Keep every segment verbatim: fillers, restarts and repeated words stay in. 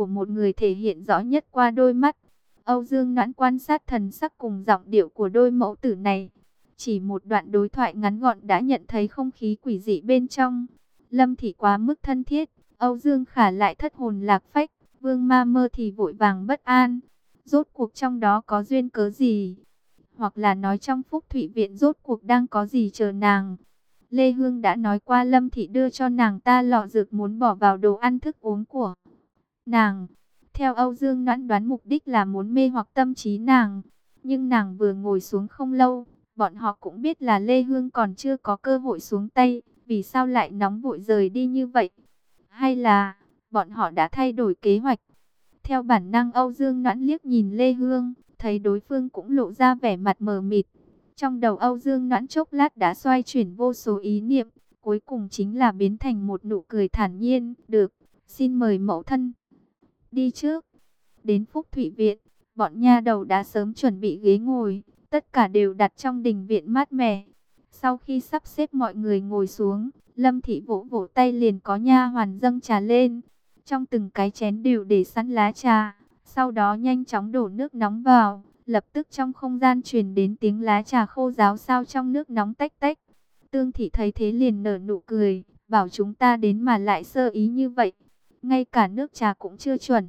của một người thể hiện rõ nhất qua đôi mắt. Âu Dương Noãn quan sát thần sắc cùng giọng điệu của đôi mẫu tử này. Chỉ một đoạn đối thoại ngắn gọn đã nhận thấy không khí quỷ dị bên trong. Lâm Thị quá mức thân thiết, Âu Dương Khả lại thất hồn lạc phách, Vương Ma Mơ thì vội vàng bất an. Rốt cuộc trong đó có duyên cớ gì? Hoặc là nói trong Phúc Thụy Viện rốt cuộc đang có gì chờ nàng? Lê Hương đã nói qua Lâm Thị đưa cho nàng ta lọ dược muốn bỏ vào đồ ăn thức uống của nàng. Theo Âu Dương Noãn đoán mục đích là muốn mê hoặc tâm trí nàng. Nhưng nàng vừa ngồi xuống không lâu, bọn họ cũng biết là Lê Hương còn chưa có cơ hội xuống tay. Vì sao lại nóng vội rời đi như vậy? Hay là bọn họ đã thay đổi kế hoạch? Theo bản năng Âu Dương Noãn liếc nhìn Lê Hương, thấy đối phương cũng lộ ra vẻ mặt mờ mịt. Trong đầu Âu Dương Noãn chốc lát đã xoay chuyển vô số ý niệm, cuối cùng chính là biến thành một nụ cười thản nhiên. Được, xin mời mẫu thân đi trước. Đến Phúc Thụy Viện, bọn nha đầu đã sớm chuẩn bị ghế ngồi, tất cả đều đặt trong đình viện mát mẻ. Sau khi sắp xếp mọi người ngồi xuống, Lâm Thị vỗ vỗ tay liền có nha hoàn dâng trà lên. Trong từng cái chén đều để sẵn lá trà, sau đó nhanh chóng đổ nước nóng vào. Lập tức trong không gian truyền đến tiếng lá trà khô ráo sao trong nước nóng tách tách. Tương Thị thấy thế liền nở nụ cười, bảo chúng ta đến mà lại sơ ý như vậy. Ngay cả nước trà cũng chưa chuẩn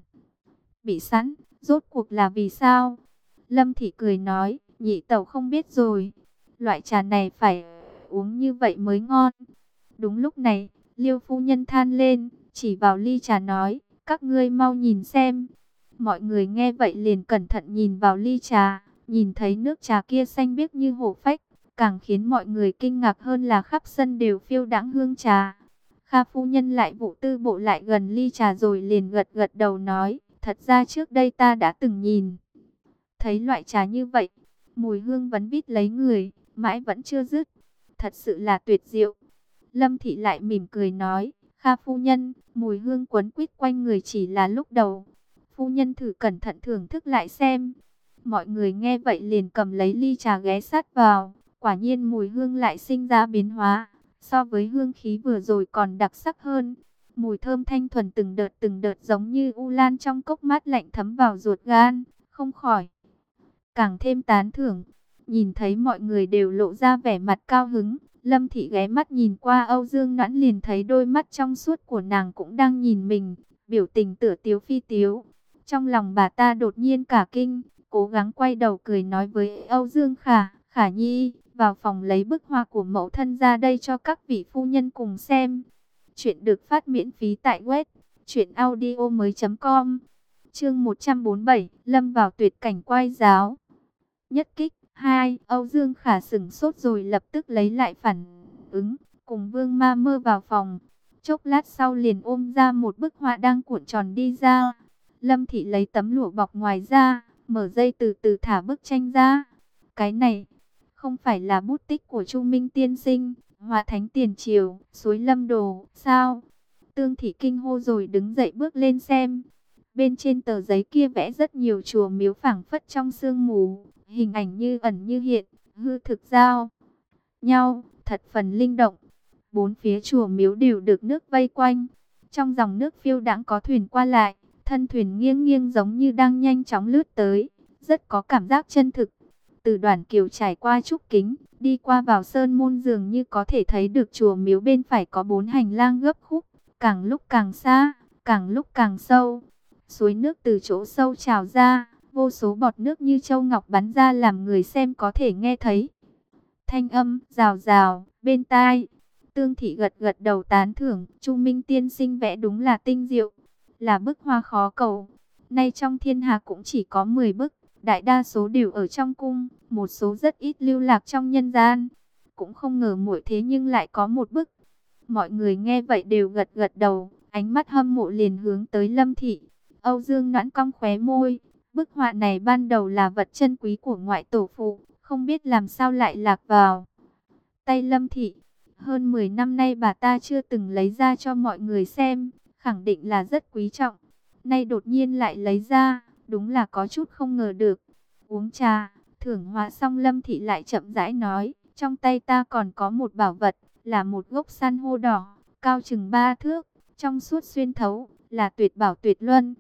bị sẵn, rốt cuộc là vì sao? Lâm Thị cười nói, nhị tẩu không biết rồi. Loại trà này phải uống như vậy mới ngon. Đúng lúc này, Liêu phu nhân than lên, chỉ vào ly trà nói, các ngươi mau nhìn xem. Mọi người nghe vậy liền cẩn thận nhìn vào ly trà, nhìn thấy nước trà kia xanh biếc như hổ phách. Càng khiến mọi người kinh ngạc hơn là khắp sân đều phiêu đãng hương trà. Kha phu nhân lại vụ tư bộ lại gần ly trà rồi liền gật gật đầu nói, thật ra trước đây ta đã từng nhìn thấy loại trà như vậy. Mùi hương vẫn vít lấy người, mãi vẫn chưa dứt. Thật sự là tuyệt diệu. Lâm Thị lại mỉm cười nói, Kha phu nhân, mùi hương quấn quýt quanh người chỉ là lúc đầu. Phu nhân thử cẩn thận thưởng thức lại xem. Mọi người nghe vậy liền cầm lấy ly trà ghé sát vào. Quả nhiên mùi hương lại sinh ra biến hóa. So với hương khí vừa rồi còn đặc sắc hơn. Mùi thơm thanh thuần từng đợt từng đợt giống như u lan trong cốc mát lạnh thấm vào ruột gan. Không khỏi càng thêm tán thưởng. Nhìn thấy mọi người đều lộ ra vẻ mặt cao hứng, Lâm Thị ghé mắt nhìn qua Âu Dương Noãn liền thấy đôi mắt trong suốt của nàng cũng đang nhìn mình, biểu tình tựa tiếu phi tiếu. Trong lòng bà ta đột nhiên cả kinh, cố gắng quay đầu cười nói với Âu Dương Khả, Khả Nhi, vào phòng lấy bức hoa của mẫu thân ra đây cho các vị phu nhân cùng xem. Chuyện được phát miễn phí tại web truyện audio mới chấm com. Chương một trăm bốn mươi bảy, lâm vào tuyệt cảnh quay giáo. Nhất kích. Hai, Âu Dương Khả sửng sốt rồi lập tức lấy lại phản ứng, cùng Vương Ma Mơ vào phòng. Chốc lát sau liền ôm ra một bức họa đang cuộn tròn đi ra. Lâm Thị lấy tấm lụa bọc ngoài ra, mở dây từ từ thả bức tranh ra. Cái này không phải là bút tích của Chu Minh tiên sinh, họa thánh tiền triều, suối Lâm Đồ, sao? Tương Thị kinh hô rồi đứng dậy bước lên xem. Bên trên tờ giấy kia vẽ rất nhiều chùa miếu phảng phất trong sương mù. Hình ảnh như ẩn như hiện, hư thực giao nhau, thật phần linh động. Bốn phía chùa miếu đều được nước vây quanh. Trong dòng nước phiêu đãng có thuyền qua lại, thân thuyền nghiêng nghiêng giống như đang nhanh chóng lướt tới, rất có cảm giác chân thực. Từ Đoàn Kiều trải qua Trúc Kính, đi qua vào Sơn Môn dường như có thể thấy được chùa miếu bên phải có bốn hành lang gấp khúc, càng lúc càng xa, càng lúc càng sâu. Suối nước từ chỗ sâu trào ra. Vô số bọt nước như châu ngọc bắn ra làm người xem có thể nghe thấy thanh âm rào rào bên tai. Tương Thị gật gật đầu tán thưởng, Chu Minh tiên sinh vẽ đúng là tinh diệu, là bức hoa khó cầu. Nay trong thiên hạ cũng chỉ có mười bức, đại đa số đều ở trong cung, một số rất ít lưu lạc trong nhân gian. Cũng không ngờ muội thế nhưng lại có một bức. Mọi người nghe vậy đều gật gật đầu, ánh mắt hâm mộ liền hướng tới Lâm Thị. Âu Dương Noãn cong khóe môi. Bức họa này ban đầu là vật chân quý của ngoại tổ phụ, không biết làm sao lại lạc vào tay Lâm Thị. Hơn mười năm nay bà ta chưa từng lấy ra cho mọi người xem, khẳng định là rất quý trọng. Nay đột nhiên lại lấy ra, đúng là có chút không ngờ được. Uống trà, thưởng họa xong Lâm Thị lại chậm rãi nói, trong tay ta còn có một bảo vật, là một gốc san hô đỏ, cao chừng ba thước, trong suốt xuyên thấu, là tuyệt bảo tuyệt luân.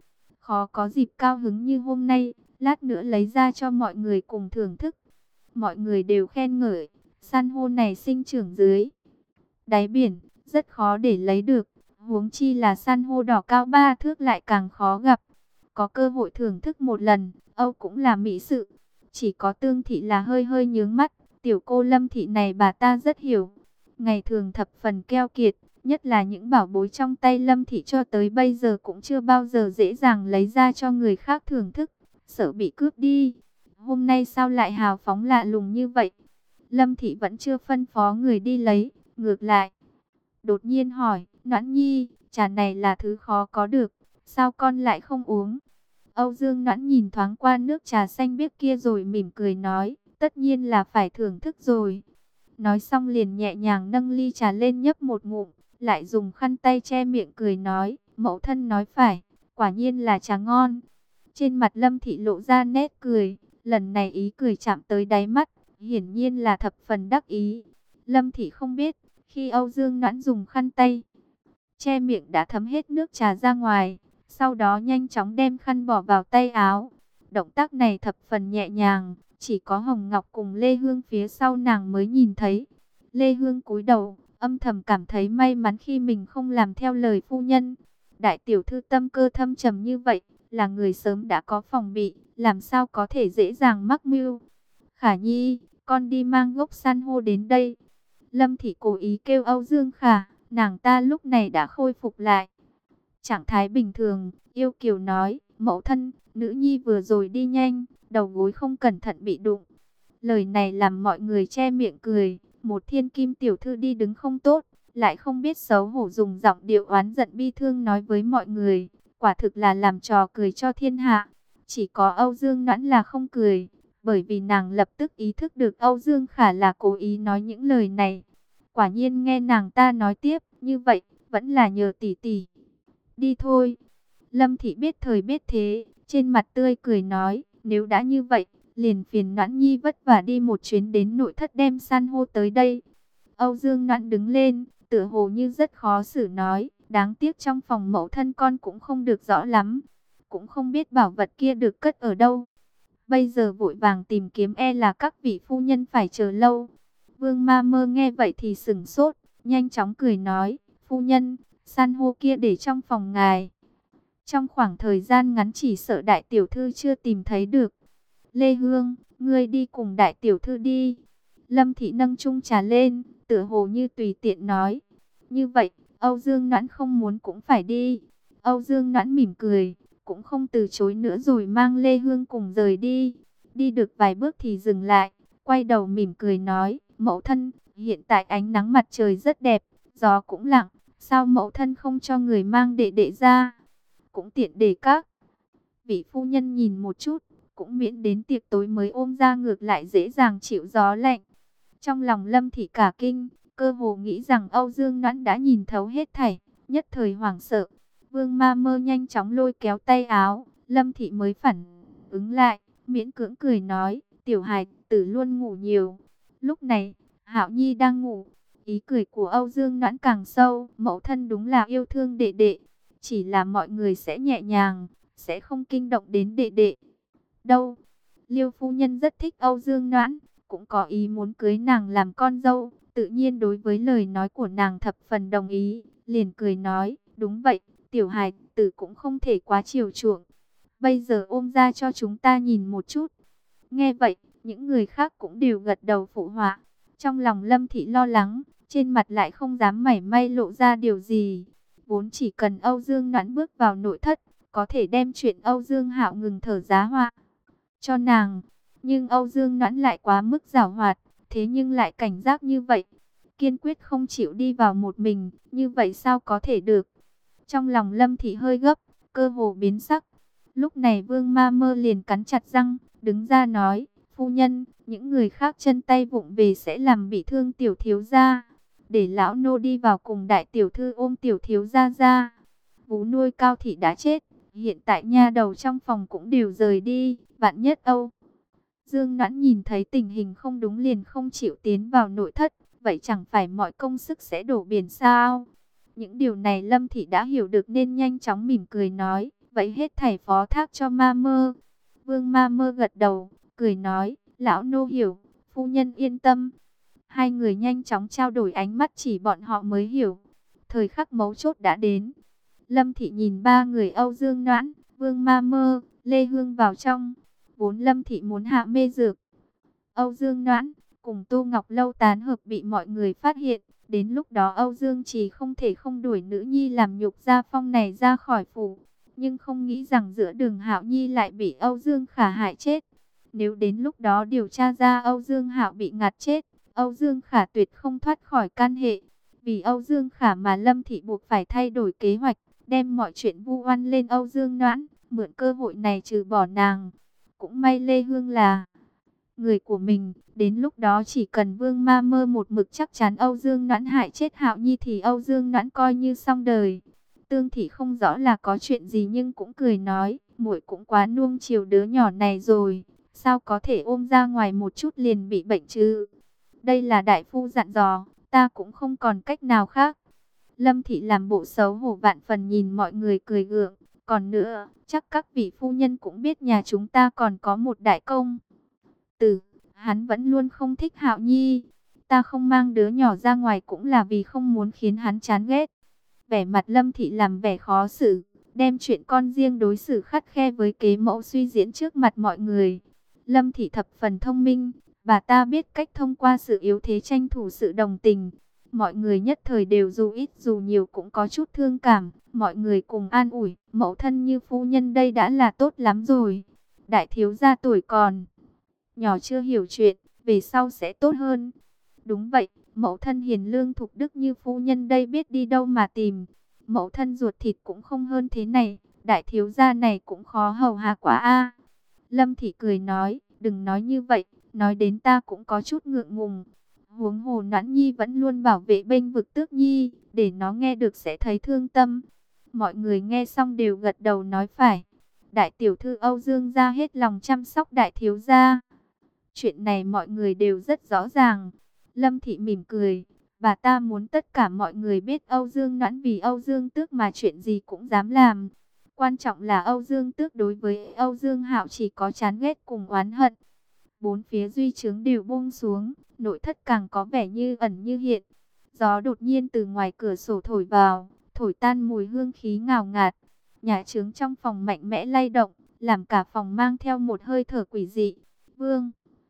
khó có dịp cao hứng như hôm nay, lát nữa lấy ra cho mọi người cùng thưởng thức. Mọi người đều khen ngợi, san hô này sinh trưởng dưới đáy biển, rất khó để lấy được, huống chi là san hô đỏ cao ba thước lại càng khó gặp. Có cơ hội thưởng thức một lần, Âu cũng là mỹ sự. Chỉ có Tương Thị là hơi hơi nhướng mắt, tiểu cô Lâm Thị này bà ta rất hiểu. Ngày thường thập phần keo kiệt, nhất là những bảo bối trong tay Lâm Thị cho tới bây giờ cũng chưa bao giờ dễ dàng lấy ra cho người khác thưởng thức, sợ bị cướp đi. Hôm nay sao lại hào phóng lạ lùng như vậy? Lâm Thị vẫn chưa phân phó người đi lấy, ngược lại đột nhiên hỏi, Noãn Nhi, trà này là thứ khó có được, sao con lại không uống? Âu Dương Noãn nhìn thoáng qua nước trà xanh biếc kia rồi mỉm cười nói, tất nhiên là phải thưởng thức rồi. Nói xong liền nhẹ nhàng nâng ly trà lên nhấp một ngụm, lại dùng khăn tay che miệng cười nói, mẫu thân nói phải, quả nhiên là trà ngon. Trên mặt Lâm Thị lộ ra nét cười, lần này ý cười chạm tới đáy mắt, hiển nhiên là thập phần đắc ý. Lâm Thị không biết, khi Âu Dương Noãn dùng khăn tay che miệng đã thấm hết nước trà ra ngoài, sau đó nhanh chóng đem khăn bỏ vào tay áo. Động tác này thập phần nhẹ nhàng, chỉ có Hồng Ngọc cùng Lê Hương phía sau nàng mới nhìn thấy. Lê Hương cúi đầu, âm thầm cảm thấy may mắn khi mình không làm theo lời phu nhân. Đại tiểu thư tâm cơ thâm trầm như vậy, là người sớm đã có phòng bị, làm sao có thể dễ dàng mắc mưu. Khả Nhi, con đi mang gốc san hô đến đây. Lâm Thị cố ý kêu Âu Dương Khả, nàng ta lúc này đã khôi phục lại trạng thái bình thường, yêu kiều nói, mẫu thân, nữ nhi vừa rồi đi nhanh, đầu gối không cẩn thận bị đụng. Lời này làm mọi người che miệng cười, một thiên kim tiểu thư đi đứng không tốt, lại không biết xấu hổ dùng giọng điệu oán giận bi thương nói với mọi người, quả thực là làm trò cười cho thiên hạ. Chỉ có Âu Dương Noãn là không cười, bởi vì nàng lập tức ý thức được Âu Dương Khả là cố ý nói những lời này. Quả nhiên nghe nàng ta nói tiếp, như vậy, vẫn là nhờ tỷ tỷ. Đi thôi. Lâm Thị biết thời biết thế, trên mặt tươi cười nói, nếu đã như vậy, liền phiền Noãn Nhi vất vả đi một chuyến đến nội thất đem san hô tới đây. Âu Dương Noãn đứng lên, tựa hồ như rất khó xử nói, đáng tiếc trong phòng mẫu thân con cũng không được rõ lắm, cũng không biết bảo vật kia được cất ở đâu. Bây giờ vội vàng tìm kiếm e là các vị phu nhân phải chờ lâu. Vương Ma Mơ nghe vậy thì sửng sốt, nhanh chóng cười nói, phu nhân, san hô kia để trong phòng ngài. Trong khoảng thời gian ngắn chỉ sợ đại tiểu thư chưa tìm thấy được. Lê Hương, ngươi đi cùng đại tiểu thư đi. Lâm Thị nâng chung trà lên, tựa hồ như tùy tiện nói. Như vậy, Âu Dương Noãn không muốn cũng phải đi. Âu Dương Noãn mỉm cười, cũng không từ chối nữa rồi mang Lê Hương cùng rời đi. Đi được vài bước thì dừng lại, quay đầu mỉm cười nói, mẫu thân, hiện tại ánh nắng mặt trời rất đẹp, gió cũng lặng, sao mẫu thân không cho người mang đệ đệ ra? Cũng tiện để các vị phu nhân nhìn một chút, cũng miễn đến tiệc tối mới ôm ra ngược lại dễ dàng chịu gió lạnh. Trong lòng Lâm Thị cả kinh, cơ hồ nghĩ rằng Âu Dương Noãn đã nhìn thấu hết thảy, nhất thời hoảng sợ. Vương Ma Mơ nhanh chóng lôi kéo tay áo, Lâm Thị mới phản ứng lại, miễn cưỡng cười nói, tiểu hài tử luôn ngủ nhiều. Lúc này, Hạo Nhi đang ngủ, ý cười của Âu Dương Noãn càng sâu, mẫu thân đúng là yêu thương đệ đệ, chỉ là mọi người sẽ nhẹ nhàng, sẽ không kinh động đến đệ đệ. Đâu, Liêu phu nhân rất thích Âu Dương Noãn, cũng có ý muốn cưới nàng làm con dâu, tự nhiên đối với lời nói của nàng thập phần đồng ý, liền cười nói, đúng vậy, tiểu hài tử cũng không thể quá chiều chuộng. Bây giờ ôm ra cho chúng ta nhìn một chút. Nghe vậy, những người khác cũng đều gật đầu phụ họa. Trong lòng Lâm Thị lo lắng, trên mặt lại không dám mảy may lộ ra điều gì. Vốn chỉ cần Âu Dương Noãn bước vào nội thất, có thể đem chuyện Âu Dương Hạo ngừng thở giá họa cho nàng. Nhưng Âu Dương Noãn lại quá mức giảo hoạt, thế nhưng lại cảnh giác như vậy. Kiên quyết không chịu đi vào một mình, như vậy sao có thể được. Trong lòng Lâm Thị hơi gấp, cơ hồ biến sắc. Lúc này Vương Ma Mơ liền cắn chặt răng, đứng ra nói, phu nhân, những người khác chân tay vụng về sẽ làm bị thương tiểu thiếu gia. Để lão nô đi vào cùng đại tiểu thư ôm tiểu thiếu gia ra. Vú nuôi Cao Thị đã chết, hiện tại nha đầu trong phòng cũng đều rời đi, vạn nhất Âu Dương Noãn nhìn thấy tình hình không đúng liền không chịu tiến vào nội thất, vậy chẳng phải mọi công sức sẽ đổ biển sao? Những điều này Lâm Thị đã hiểu được nên nhanh chóng mỉm cười nói, vậy hết thảy phó thác cho ma mơ. Vương ma mơ gật đầu, cười nói, lão nô hiểu, phu nhân yên tâm. Hai người nhanh chóng trao đổi ánh mắt, chỉ bọn họ mới hiểu. Thời khắc mấu chốt đã đến. Lâm Thị nhìn ba người Âu Dương Noãn, Vương ma mơ, Lê Hương vào trong. Vốn Lâm Thị muốn hạ mê dược. Âu Dương Noãn cùng Tô Ngọc Lâu tán hợp bị mọi người phát hiện. Đến lúc đó Âu Dương Trì không thể không đuổi nữ nhi làm nhục Gia Phong này ra khỏi phủ. Nhưng không nghĩ rằng giữa đường Hạo Nhi lại bị Âu Dương Khả hại chết. Nếu đến lúc đó điều tra ra Âu Dương Hạo bị ngạt chết, Âu Dương Khả tuyệt không thoát khỏi can hệ. Vì Âu Dương Khả mà Lâm Thị buộc phải thay đổi kế hoạch, đem mọi chuyện vu oan lên Âu Dương Noãn, mượn cơ hội này trừ bỏ nàng. Cũng may Lê Hương là người của mình, đến lúc đó chỉ cần Vương ma mơ một mực chắc chắn Âu Dương Noãn hại chết Hạo Nhi thì Âu Dương Noãn coi như xong đời. Tương Thị không rõ là có chuyện gì nhưng cũng cười nói, muội cũng quá nuông chiều đứa nhỏ này rồi, sao có thể ôm ra ngoài một chút liền bị bệnh chứ? Đây là đại phu dặn dò, ta cũng không còn cách nào khác. Lâm Thị làm bộ xấu hổ vạn phần nhìn mọi người cười gượng, còn nữa, chắc các vị phu nhân cũng biết nhà chúng ta còn có một đại công tử, hắn vẫn luôn không thích Hạo Nhi. Ta không mang đứa nhỏ ra ngoài cũng là vì không muốn khiến hắn chán ghét. Vẻ mặt Lâm Thị làm vẻ khó xử, đem chuyện con riêng đối xử khắt khe với kế mẫu suy diễn trước mặt mọi người. Lâm Thị thập phần thông minh, bà ta biết cách thông qua sự yếu thế tranh thủ sự đồng tình. Mọi người nhất thời đều dù ít dù nhiều cũng có chút thương cảm, mọi người cùng an ủi, mẫu thân như phu nhân đây đã là tốt lắm rồi. Đại thiếu gia tuổi còn nhỏ chưa hiểu chuyện, về sau sẽ tốt hơn. Đúng vậy, mẫu thân hiền lương thục đức như phu nhân đây biết đi đâu mà tìm. Mẫu thân ruột thịt cũng không hơn thế này, đại thiếu gia này cũng khó hầu hạ quá a. Lâm Thị cười nói, đừng nói như vậy, nói đến ta cũng có chút ngượng ngùng. Huống hồ Noãn Nhi vẫn luôn bảo vệ bênh vực Tước Nhi, để nó nghe được sẽ thấy thương tâm. Mọi người nghe xong đều gật đầu nói phải. Đại tiểu thư Âu Dương gia hết lòng chăm sóc đại thiếu gia. Chuyện này mọi người đều rất rõ ràng. Lâm Thị mỉm cười, bà ta muốn tất cả mọi người biết Âu Dương Noãn vì Âu Dương Tước mà chuyện gì cũng dám làm. Quan trọng là Âu Dương Tước đối với Âu Dương Hạo chỉ có chán ghét cùng oán hận. Bốn phía duy trướng đều buông xuống, nội thất càng có vẻ như ẩn như hiện. Gió đột nhiên từ ngoài cửa sổ thổi vào, thổi tan mùi hương khí ngào ngạt. Nhà trướng trong phòng mạnh mẽ lay động, làm cả phòng mang theo một hơi thở quỷ dị. Vương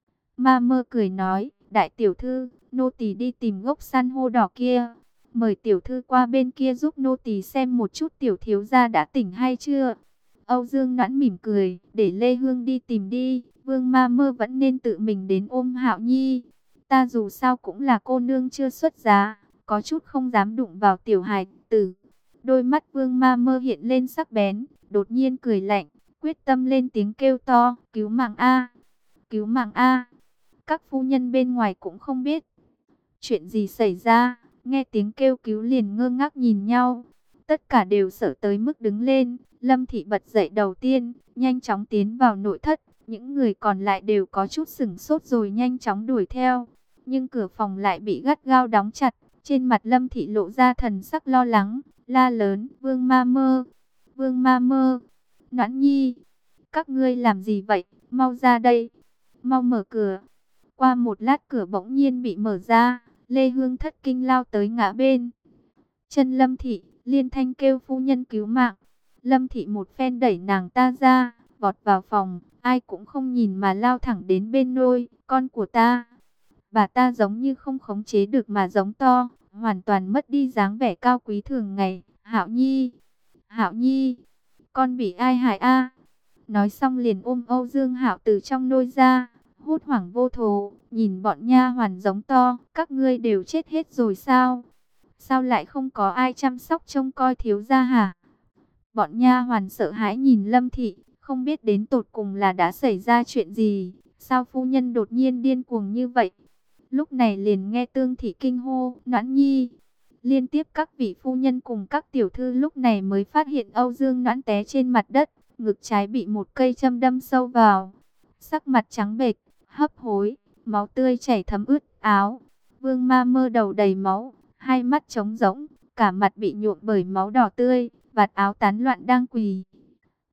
ma mơ cười nói, đại tiểu thư, nô tỳ đi tìm gốc san hô đỏ kia. Mời tiểu thư qua bên kia giúp nô tỳ xem một chút tiểu thiếu gia đã tỉnh hay chưa. Âu Dương Noãn mỉm cười, để Lê Hương đi tìm đi. Vương ma mơ vẫn nên tự mình đến ôm Hạo Nhi. Ta dù sao cũng là cô nương chưa xuất giá, có chút không dám đụng vào tiểu hài tử. Đôi mắt Vương ma mơ hiện lên sắc bén, đột nhiên cười lạnh, quyết tâm lên tiếng kêu to, cứu mạng a, cứu mạng a. Các phu nhân bên ngoài cũng không biết chuyện gì xảy ra, nghe tiếng kêu cứu liền ngơ ngác nhìn nhau. Tất cả đều sợ tới mức đứng lên. Lâm Thị bật dậy đầu tiên, nhanh chóng tiến vào nội thất. Những người còn lại đều có chút sửng sốt rồi nhanh chóng đuổi theo. Nhưng cửa phòng lại bị gắt gao đóng chặt. Trên mặt Lâm Thị lộ ra thần sắc lo lắng, la lớn, Vương ma mơ, Vương ma mơ, Noãn Nhi, các ngươi làm gì vậy, mau ra đây, mau mở cửa. Qua một lát cửa bỗng nhiên bị mở ra, Lê Hương thất kinh lao tới ngã bên chân Lâm Thị, liên thanh kêu phu nhân cứu mạng. Lâm Thị một phen đẩy nàng ta ra, vọt vào phòng, ai cũng không nhìn mà lao thẳng đến bên nôi, con của ta. Bà ta giống như không khống chế được mà giống to, hoàn toàn mất đi dáng vẻ cao quý thường ngày. Hạo Nhi, Hạo Nhi, con bị ai hại a? Nói xong liền ôm Âu Dương Hạo từ trong nôi ra, hốt hoảng vô thố, nhìn bọn nha hoàn giống to, các ngươi đều chết hết rồi sao? Sao lại không có ai chăm sóc trông coi thiếu gia hả? Bọn nha hoàn sợ hãi nhìn Lâm Thị, không biết đến tột cùng là đã xảy ra chuyện gì, sao phu nhân đột nhiên điên cuồng như vậy? Lúc này liền nghe Tương Thị kinh hô, Noãn Nhi. Liên tiếp các vị phu nhân cùng các tiểu thư lúc này mới phát hiện Âu Dương Noãn té trên mặt đất, ngực trái bị một cây châm đâm sâu vào. Sắc mặt trắng bệch, hấp hối, máu tươi chảy thấm ướt áo. Vương ma mơ đầu đầy máu, hai mắt trống rỗng, cả mặt bị nhuộm bởi máu đỏ tươi, vạt áo tán loạn đang quỳ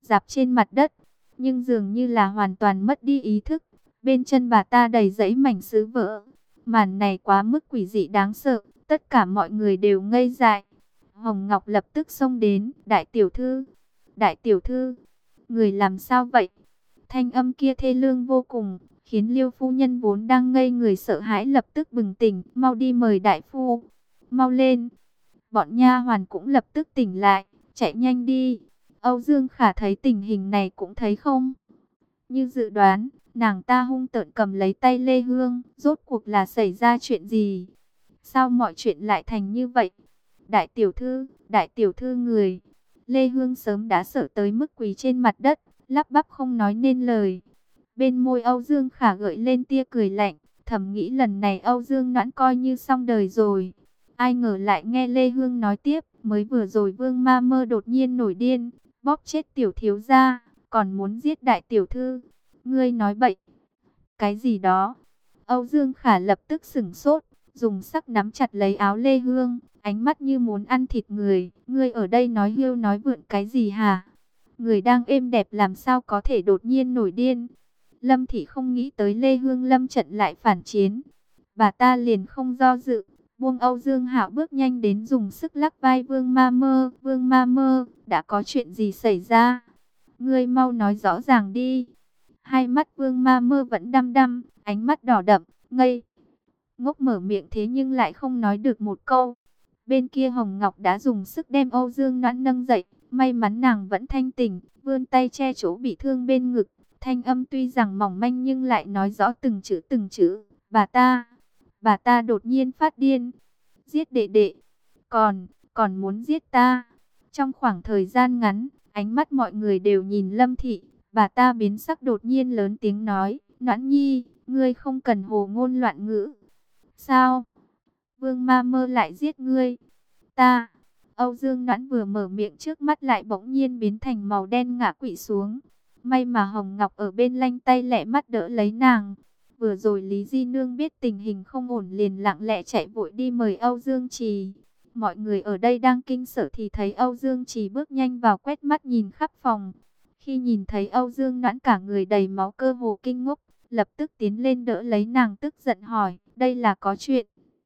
rạp trên mặt đất, nhưng dường như là hoàn toàn mất đi ý thức. Bên chân bà ta đầy dẫy mảnh sứ vỡ. Màn này quá mức quỷ dị đáng sợ, tất cả mọi người đều ngây dại. Hồng Ngọc lập tức xông đến, đại tiểu thư, đại tiểu thư, người làm sao vậy? Thanh âm kia thê lương vô cùng, khiến Liêu phu nhân vốn đang ngây người sợ hãi lập tức bừng tỉnh, mau đi mời đại phu, mau lên. Bọn nha hoàn cũng lập tức tỉnh lại, chạy nhanh đi. Âu Dương Khả thấy tình hình này cũng thấy không như dự đoán, nàng ta hung tợn cầm lấy tay Lê Hương, rốt cuộc là xảy ra chuyện gì? Sao mọi chuyện lại thành như vậy? Đại tiểu thư, đại tiểu thư người. Lê Hương sớm đã sợ tới mức quỳ trên mặt đất, lắp bắp không nói nên lời. Bên môi Âu Dương Khả gợi lên tia cười lạnh, thầm nghĩ lần này Âu Dương Noãn coi như xong đời rồi. Ai ngờ lại nghe Lê Hương nói tiếp, mới vừa rồi Vương Ma Mơ đột nhiên nổi điên, bóp chết tiểu thiếu gia, còn muốn giết đại tiểu thư. Ngươi nói bậy. Cái gì đó? Âu Dương Khả lập tức sửng sốt, dùng sắc nắm chặt lấy áo Lê Hương, ánh mắt như muốn ăn thịt người. Ngươi ở đây nói hiêu nói vượn cái gì hả? Người đang êm đẹp làm sao có thể đột nhiên nổi điên? Lâm Thị không nghĩ tới Lê Hương lâm trận lại phản chiến. Bà ta liền không do dự, buông Âu Dương Hạo bước nhanh đến dùng sức lắc vai Vương Ma Mơ. Vương Ma Mơ, đã có chuyện gì xảy ra? Ngươi mau nói rõ ràng đi. Hai mắt Vương Ma Mơ vẫn đăm đăm, ánh mắt đỏ đậm, ngây ngốc mở miệng thế nhưng lại không nói được một câu. Bên kia Hồng Ngọc đã dùng sức đem Âu Dương Noãn nâng dậy, may mắn nàng vẫn thanh tỉnh, vươn tay che chỗ bị thương bên ngực, thanh âm tuy rằng mỏng manh nhưng lại nói rõ từng chữ từng chữ. Bà ta, bà ta đột nhiên phát điên, giết đệ đệ, còn, còn muốn giết ta. Trong khoảng thời gian ngắn, ánh mắt mọi người đều nhìn Lâm Thị, bà ta biến sắc đột nhiên lớn tiếng nói, Noãn Nhi, ngươi không cần hồ ngôn loạn ngữ. Sao? Vương Ma Mơ lại giết ngươi? Ta, Âu Dương Noãn vừa mở miệng trước mắt lại bỗng nhiên biến thành màu đen ngã quỵ xuống. May mà Hồng Ngọc ở bên lanh tay lẹ mắt đỡ lấy nàng. Vừa rồi Lý Di Nương biết tình hình không ổn liền lặng lẽ chạy vội đi mời Âu Dương Trì. Mọi người ở đây đang kinh sợ thì thấy Âu Dương Trì bước nhanh vào quét mắt nhìn khắp phòng. Khi nhìn thấy Âu Dương Noãn cả người đầy máu cơ hồ kinh ngốc, lập tức tiến lên đỡ lấy nàng tức giận hỏi, đây là có chuyện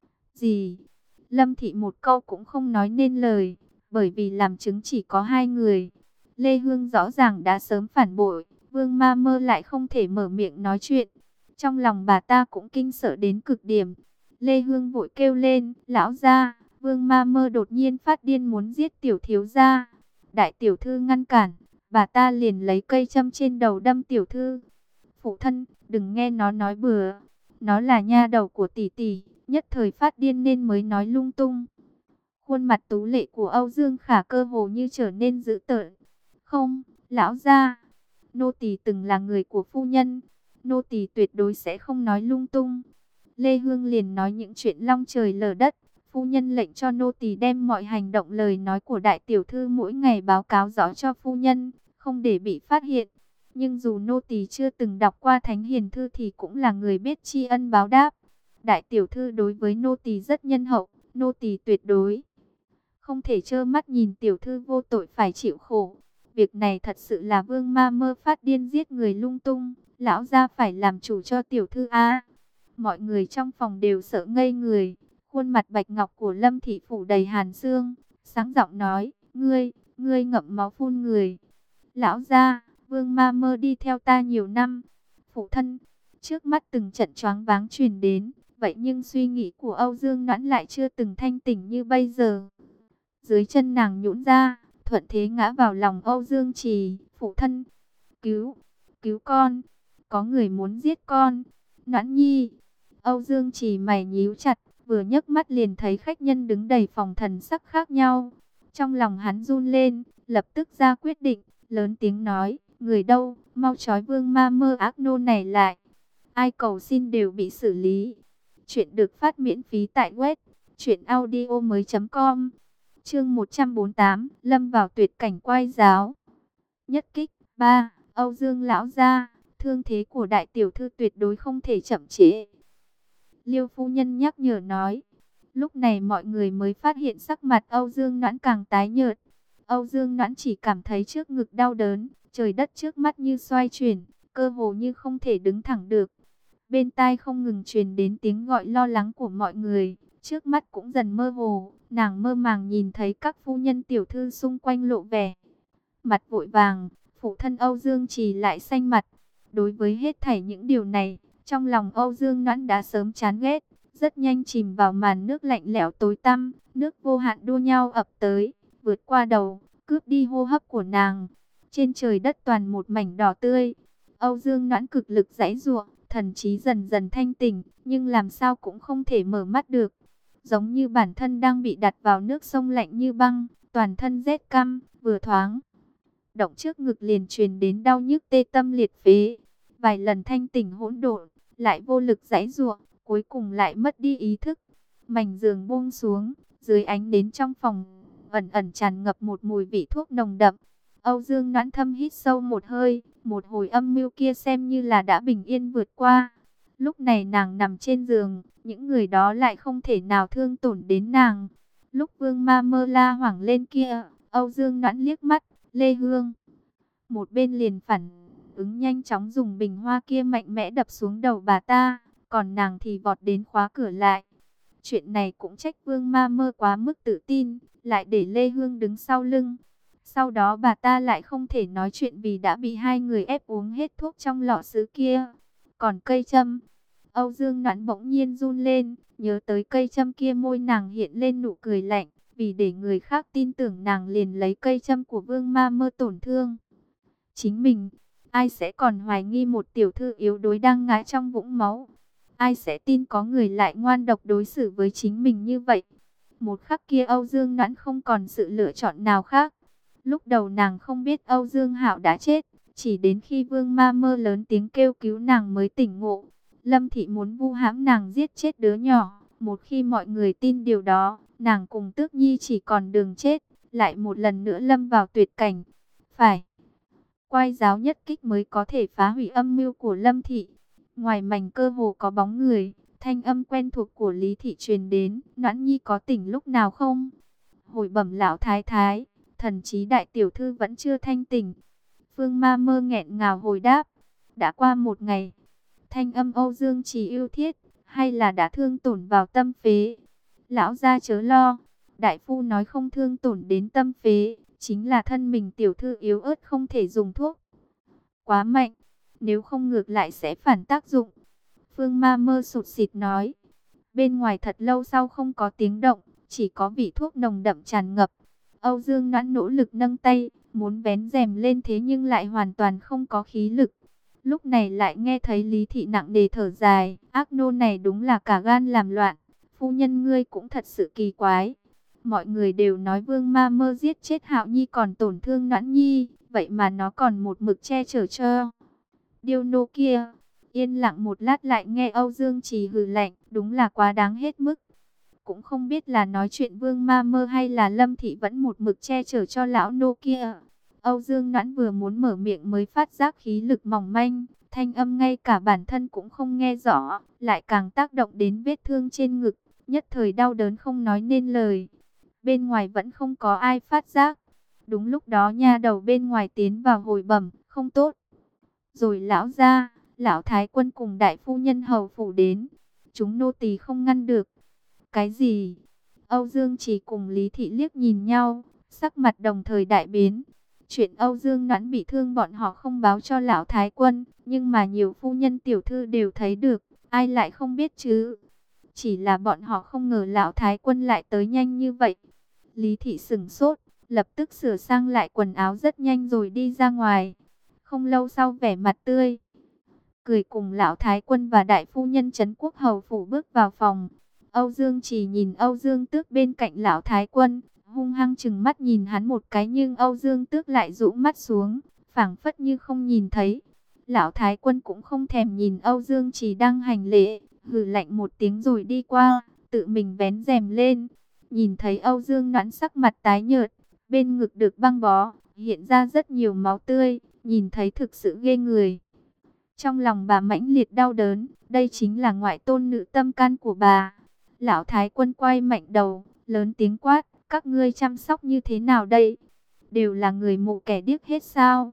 gì? Lâm Thị một câu cũng không nói nên lời, bởi vì làm chứng chỉ có hai người. Lê Hương rõ ràng đã sớm phản bội, Vương Ma Mơ lại không thể mở miệng nói chuyện. Trong lòng bà ta cũng kinh sợ đến cực điểm. Lê Hương vội kêu lên, lão gia, Vương Ma Mơ đột nhiên phát điên muốn giết tiểu thiếu gia. Đại tiểu thư ngăn cản, bà ta liền lấy cây châm trên đầu đâm tiểu thư. Phụ thân, đừng nghe nó nói bừa, nó là nha đầu của tỷ tỷ, nhất thời phát điên nên mới nói lung tung. Khuôn mặt tú lệ của Âu Dương Khả cơ hồ như trở nên dữ tợn. Không, lão gia, nô tỳ từng là người của phu nhân, nô tỳ tuyệt đối sẽ không nói lung tung. Lê Hương liền nói những chuyện long trời lở đất. Phu nhân lệnh cho nô tỳ đem mọi hành động lời nói của đại tiểu thư mỗi ngày báo cáo rõ cho phu nhân, không để bị phát hiện. Nhưng dù nô tỳ chưa từng đọc qua Thánh Hiền Thư thì cũng là người biết tri ân báo đáp. Đại tiểu thư đối với nô tỳ rất nhân hậu, nô tỳ tuyệt đối không thể trơ mắt nhìn tiểu thư vô tội phải chịu khổ. Việc này thật sự là Vương Ma Mơ phát điên giết người lung tung, lão gia phải làm chủ cho tiểu thư a. Mọi người trong phòng đều sợ ngây người, khuôn mặt bạch ngọc của Lâm Thị phủ đầy hàn xương, sáng giọng nói, ngươi, ngươi ngậm máu phun người. Lão gia, Vương Ma Mơ đi theo ta nhiều năm. Phụ thân, trước mắt từng trận choáng váng truyền đến, vậy nhưng suy nghĩ của Âu Dương Noãn lại chưa từng thanh tỉnh như bây giờ. Dưới chân nàng nhũn ra, thuận thế ngã vào lòng Âu Dương Trì. Phụ thân, cứu, cứu con, có người muốn giết con. Noãn Nhi. Âu Dương Trì mày nhíu chặt, vừa nhấc mắt liền thấy khách nhân đứng đầy phòng, thần sắc khác nhau. Trong lòng hắn run lên, lập tức ra quyết định, lớn tiếng nói, người đâu, mau trói Vương Ma Mơ ác nô này lại. Ai cầu xin đều bị xử lý. Chuyện được phát miễn phí tại web truyện audio mới chấm com. Chương một trăm bốn mươi tám, lâm vào tuyệt cảnh quay giáo. Nhất kích, ba, Âu Dương lão gia, thương thế của đại tiểu thư tuyệt đối không thể chậm trễ. Liêu phu nhân nhắc nhở nói. Lúc này mọi người mới phát hiện sắc mặt Âu Dương Noãn càng tái nhợt. Âu Dương Noãn chỉ cảm thấy trước ngực đau đớn, Trời đất trước mắt như xoay chuyển, cơ hồ như không thể đứng thẳng được. Bên tai không ngừng truyền đến tiếng gọi lo lắng của mọi người, trước mắt cũng dần mơ hồ, nàng mơ màng nhìn thấy các phu nhân tiểu thư xung quanh lộ vẻ mặt vội vàng, phụ thân Âu Dương Trì lại xanh mặt. Đối với hết thảy những điều này, trong lòng Âu Dương Noãn đã sớm chán ghét, rất nhanh chìm vào màn nước lạnh lẽo tối tăm, nước vô hạn đua nhau ập tới, vượt qua đầu, cướp đi hô hấp của nàng. Trên trời đất toàn một mảnh đỏ tươi. Âu Dương Noãn cực lực giãy giụa, thần trí dần dần thanh tỉnh, nhưng làm sao cũng không thể mở mắt được. Giống như bản thân đang bị đặt vào nước sông lạnh như băng, toàn thân rét căm, vừa thoáng động trước ngực liền truyền đến đau nhức tê tâm liệt phế. Vài lần thanh tỉnh hỗn độn, lại vô lực giãy giụa, cuối cùng lại mất đi ý thức. Mảnh giường buông xuống, dưới ánh đến trong phòng ẩn ẩn tràn ngập một mùi vị thuốc nồng đậm. Âu Dương Noãn thâm hít sâu một hơi, một hồi âm mưu kia xem như là đã bình yên vượt qua. Lúc này nàng nằm trên giường, những người đó lại không thể nào thương tổn đến nàng. Lúc Vương Ma Mơ la hoảng lên kia, Âu Dương Noãn liếc mắt Lê Hương, một bên liền phản ứng nhanh chóng dùng bình hoa kia mạnh mẽ đập xuống đầu bà ta, còn nàng thì vọt đến khóa cửa lại. Chuyện này cũng trách Vương Ma Mơ quá mức tự tin, lại để Lê Hương đứng sau lưng. Sau đó bà ta lại không thể nói chuyện vì đã bị hai người ép uống hết thuốc trong lọ sứ kia. Còn cây châm, Âu Dương Noãn bỗng nhiên run lên, nhớ tới cây châm kia, môi nàng hiện lên nụ cười lạnh. Vì để người khác tin tưởng nàng liền lấy cây châm của Vương Ma Mơ tổn thương chính mình. Ai sẽ còn hoài nghi một tiểu thư yếu đuối đang ngã trong vũng máu? Ai sẽ tin có người lại ngoan độc đối xử với chính mình như vậy? Một khắc kia Âu Dương Noãn không còn sự lựa chọn nào khác. Lúc đầu nàng không biết Âu Dương Hạo đã chết, chỉ đến khi Vương Ma Mơ lớn tiếng kêu cứu nàng mới tỉnh ngộ. Lâm Thị muốn vu hãm nàng giết chết đứa nhỏ. Một khi mọi người tin điều đó, nàng cùng Tước Nhi chỉ còn đường chết, lại một lần nữa lâm vào tuyệt cảnh. Phải quay giáo nhất kích mới có thể phá hủy âm mưu của Lâm Thị. Ngoài mảnh cơ hồ có bóng người, thanh âm quen thuộc của Lý Thị truyền đến. Noãn Nhi có tỉnh lúc nào không? Hồi bẩm lão thái thái, thần trí đại tiểu thư vẫn chưa thanh tỉnh. Phương Ma Mơ nghẹn ngào hồi đáp. Đã qua một ngày. Thanh âm Âu Dương Trì yêu thiết, hay là đã thương tổn vào tâm phế? Lão gia chớ lo, đại phu nói không thương tổn đến tâm phế, chính là thân mình tiểu thư yếu ớt không thể dùng thuốc quá mạnh, nếu không ngược lại sẽ phản tác dụng. Phương Ma Mơ sụt sịt nói. Bên ngoài thật lâu sau không có tiếng động, chỉ có vị thuốc nồng đậm tràn ngập. Âu Dương Noãn nỗ lực nâng tay, muốn vén rèm lên thế nhưng lại hoàn toàn không có khí lực. Lúc này lại nghe thấy Lý Thị nặng nề thở dài, ác nô này đúng là cả gan làm loạn. Phu nhân ngươi cũng thật sự kỳ quái. Mọi người đều nói Vương Ma Mơ giết chết Hạo Nhi còn tổn thương Noãn Nhi, vậy mà nó còn một mực che chở cho điêu nô kia. Yên lặng một lát lại nghe Âu Dương Trì hừ lạnh, đúng là quá đáng hết mức. Cũng không biết là nói chuyện Vương Ma Mơ hay là Lâm Thị vẫn một mực che chở cho lão nô kia. Âu Dương Noãn vừa muốn mở miệng mới phát giác khí lực mỏng manh, thanh âm ngay cả bản thân cũng không nghe rõ, lại càng tác động đến vết thương trên ngực, nhất thời đau đớn không nói nên lời. Bên ngoài vẫn không có ai phát giác. Đúng lúc đó nha đầu bên ngoài tiến vào hồi bẩm, không tốt. Rồi lão gia, lão thái quân cùng đại phu nhân hầu phủ đến, chúng nô tỳ không ngăn được. Cái gì? Âu Dương chỉ cùng Lý Thị liếc nhìn nhau, sắc mặt đồng thời đại biến. Chuyện Âu Dương Noãn bị thương bọn họ không báo cho lão thái quân, nhưng mà nhiều phu nhân tiểu thư đều thấy được, ai lại không biết chứ? Chỉ là bọn họ không ngờ lão thái quân lại tới nhanh như vậy. Lý Thị sửng sốt, lập tức sửa sang lại quần áo rất nhanh rồi đi ra ngoài. Không lâu sau vẻ mặt tươi cười cùng lão thái quân và đại phu nhân trấn quốc hầu phủ bước vào phòng. Âu Dương chỉ nhìn Âu Dương Tước bên cạnh lão thái quân, hung hăng chừng mắt nhìn hắn một cái, nhưng Âu Dương Tước lại rũ mắt xuống, phảng phất như không nhìn thấy. Lão thái quân cũng không thèm nhìn Âu Dương chỉ đang hành lễ, hừ lạnh một tiếng rồi đi qua, tự mình vén rèm lên. Nhìn thấy Âu Dương Noãn sắc mặt tái nhợt, bên ngực được băng bó, hiện ra rất nhiều máu tươi, nhìn thấy thực sự ghê người. Trong lòng bà mãnh liệt đau đớn, đây chính là ngoại tôn nữ tâm can của bà. Lão thái quân quay mạnh đầu, lớn tiếng quát, các ngươi chăm sóc như thế nào đây? Đều là người mù kẻ điếc hết sao?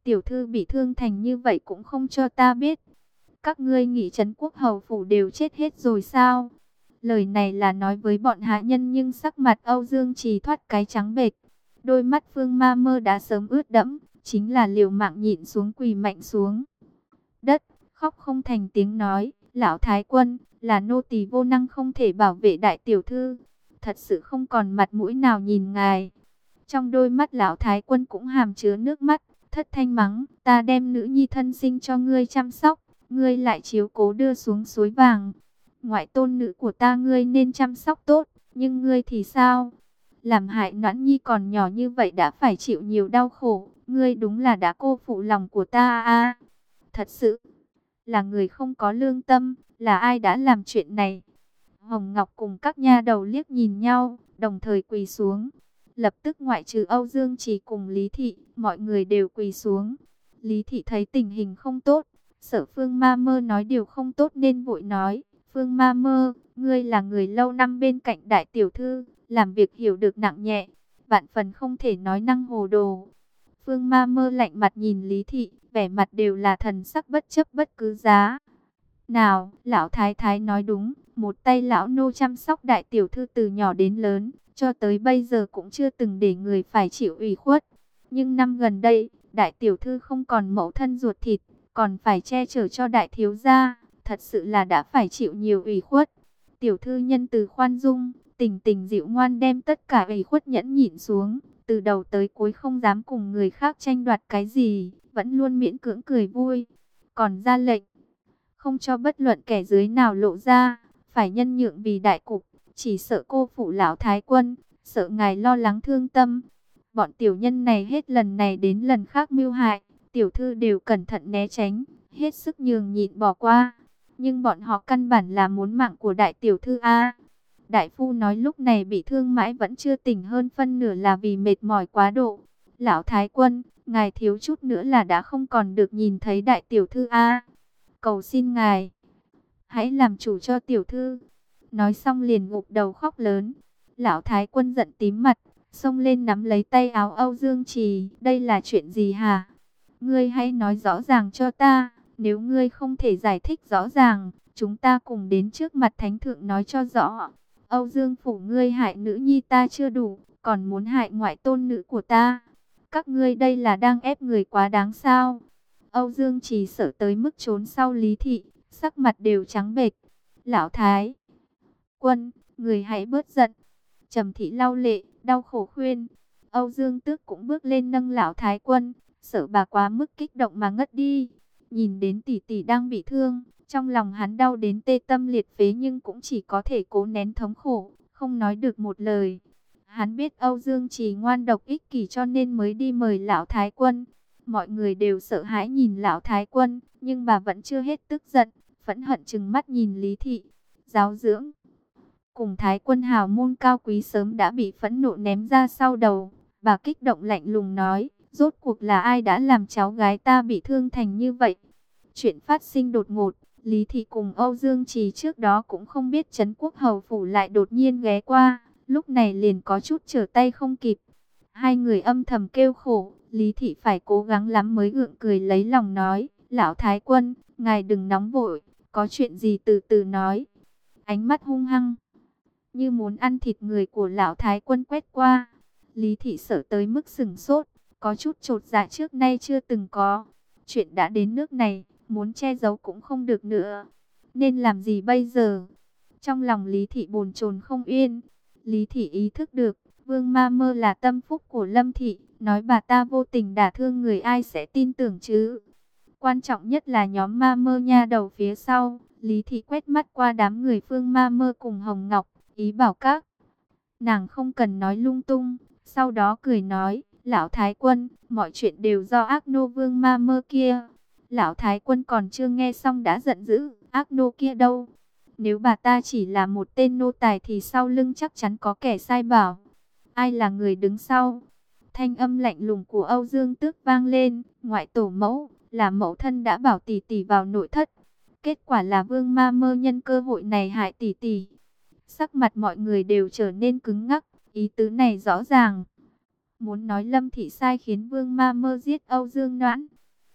tiểu thư bị thương thành như vậy cũng không cho ta biết. Các ngươi nghĩ trấn quốc hầu phủ đều chết hết rồi sao? Lời này là nói với bọn hạ nhân nhưng sắc mặt Âu Dương Trì thoát cái trắng bệch. Đôi mắt Phương Ma Mơ đã sớm ướt đẫm, chính là liều mạng nhịn xuống quỳ mạnh xuống đất, khóc không thành tiếng nói, lão thái quân, là nô tỳ vô năng không thể bảo vệ đại tiểu thư, thật sự không còn mặt mũi nào nhìn ngài. Trong đôi mắt lão thái quân cũng hàm chứa nước mắt, thất thanh mắng, ta đem nữ nhi thân sinh cho ngươi chăm sóc, ngươi lại chiếu cố đưa xuống suối vàng. Ngoại tôn nữ của ta ngươi nên chăm sóc tốt, nhưng ngươi thì sao? Làm hại Noãn Nhi còn nhỏ như vậy đã phải chịu nhiều đau khổ, ngươi đúng là đã cô phụ lòng của ta a. Thật sự là người không có lương tâm, là ai đã làm chuyện này? Hồng Ngọc cùng các nha đầu liếc nhìn nhau, đồng thời quỳ xuống. Lập tức ngoại trừ Âu Dương Trì cùng Lý Thị, mọi người đều quỳ xuống. Lý Thị thấy tình hình không tốt, sợ Phương Ma Mơ nói điều không tốt nên vội nói, Phương Ma Mơ, ngươi là người lâu năm bên cạnh đại tiểu thư, làm việc hiểu được nặng nhẹ, vạn phần không thể nói năng hồ đồ. Phương Ma Mơ lạnh mặt nhìn Lý Thị, vẻ mặt đều là thần sắc bất chấp bất cứ giá. Nào, lão thái thái nói đúng, một tay lão nô chăm sóc đại tiểu thư từ nhỏ đến lớn, cho tới bây giờ cũng chưa từng để người phải chịu ủy khuất. Nhưng năm gần đây, đại tiểu thư không còn mẫu thân ruột thịt, còn phải che chở cho đại thiếu gia, thật sự là đã phải chịu nhiều ủy khuất. Tiểu thư nhân từ khoan dung, tình tình dịu ngoan đem tất cả ủy khuất nhẫn nhịn xuống, từ đầu tới cuối không dám cùng người khác tranh đoạt cái gì, vẫn luôn miễn cưỡng cười vui. Còn ra lệnh, không cho bất luận kẻ dưới nào lộ ra, phải nhân nhượng vì đại cục, chỉ sợ cô phụ lão thái quân, sợ ngài lo lắng thương tâm. Bọn tiểu nhân này hết lần này đến lần khác mưu hại, tiểu thư đều cẩn thận né tránh, hết sức nhường nhịn bỏ qua. Nhưng bọn họ căn bản là muốn mạng của đại tiểu thư a. Đại phu nói lúc này bị thương mãi vẫn chưa tỉnh, hơn phân nửa là vì mệt mỏi quá độ. Lão thái quân, ngài thiếu chút nữa là đã không còn được nhìn thấy đại tiểu thư a. Cầu xin ngài, hãy làm chủ cho tiểu thư. Nói xong liền ngụp đầu khóc lớn. Lão thái quân giận tím mặt, xông lên nắm lấy tay áo Âu Dương Trì. Đây là chuyện gì hả? Ngươi hãy nói rõ ràng cho ta. Nếu ngươi không thể giải thích rõ ràng, chúng ta cùng đến trước mặt thánh thượng nói cho rõ. Âu Dương phủ ngươi hại nữ nhi ta chưa đủ, còn muốn hại ngoại tôn nữ của ta. Các ngươi đây là đang ép người quá đáng sao? Âu Dương Trì sợ tới mức trốn sau Lý Thị, sắc mặt đều trắng bệch. Lão thái quân, người hãy bớt giận. Trầm Thị lau lệ, đau khổ khuyên. Âu Dương Tước cũng bước lên nâng lão thái quân, sợ bà quá mức kích động mà ngất đi. Nhìn đến tỷ tỷ đang bị thương, trong lòng hắn đau đến tê tâm liệt phế, nhưng cũng chỉ có thể cố nén thống khổ, không nói được một lời. Hắn biết Âu Dương Trì ngoan độc ích kỷ cho nên mới đi mời lão thái quân. Mọi người đều sợ hãi nhìn lão thái quân, nhưng bà vẫn chưa hết tức giận, phẫn hận trừng mắt nhìn Lý Thị. Giáo dưỡng cùng thái quân hào môn cao quý sớm đã bị phẫn nộ ném ra sau đầu. Bà kích động lạnh lùng nói, rốt cuộc là ai đã làm cháu gái ta bị thương thành như vậy? Chuyện phát sinh đột ngột, Lý Thị cùng Âu Dương Trì trước đó cũng không biết Trấn Quốc Hầu phủ lại đột nhiên ghé qua, lúc này liền có chút trở tay không kịp. Hai người âm thầm kêu khổ, Lý Thị phải cố gắng lắm mới gượng cười lấy lòng nói, lão thái quân, ngài đừng nóng vội, có chuyện gì từ từ nói. Ánh mắt hung hăng, như muốn ăn thịt người của lão thái quân quét qua. Lý Thị sợ tới mức sừng sốt, có chút chột dạ trước nay chưa từng có. Chuyện đã đến nước này, muốn che giấu cũng không được nữa. Nên làm gì bây giờ? Trong lòng Lý Thị bồn chồn không yên. Lý Thị ý thức được, Vương Ma Mơ là tâm phúc của Lâm Thị. Nói bà ta vô tình đả thương người, ai sẽ tin tưởng chứ? Quan trọng nhất là nhóm Ma Mơ nha đầu phía sau. Lý Thị quét mắt qua đám người Phương Ma Mơ cùng Hồng Ngọc, ý bảo các nàng không cần nói lung tung. Sau đó cười nói, lão thái quân, mọi chuyện đều do ác nô Vương Ma Mơ kia. Lão thái quân còn chưa nghe xong đã giận dữ, ác nô kia đâu? Nếu bà ta chỉ là một tên nô tài thì sau lưng chắc chắn có kẻ sai bảo. Ai là người đứng sau? Thanh âm lạnh lùng của Âu Dương Tước vang lên, ngoại tổ mẫu, là mẫu thân đã bảo tỷ tỷ vào nội thất. Kết quả là Vương Ma Mơ nhân cơ hội này hại tỷ tỷ. Sắc mặt mọi người đều trở nên cứng ngắc, ý tứ này rõ ràng. Muốn nói Lâm Thị sai khiến Vương Ma Mơ giết Âu Dương Noãn,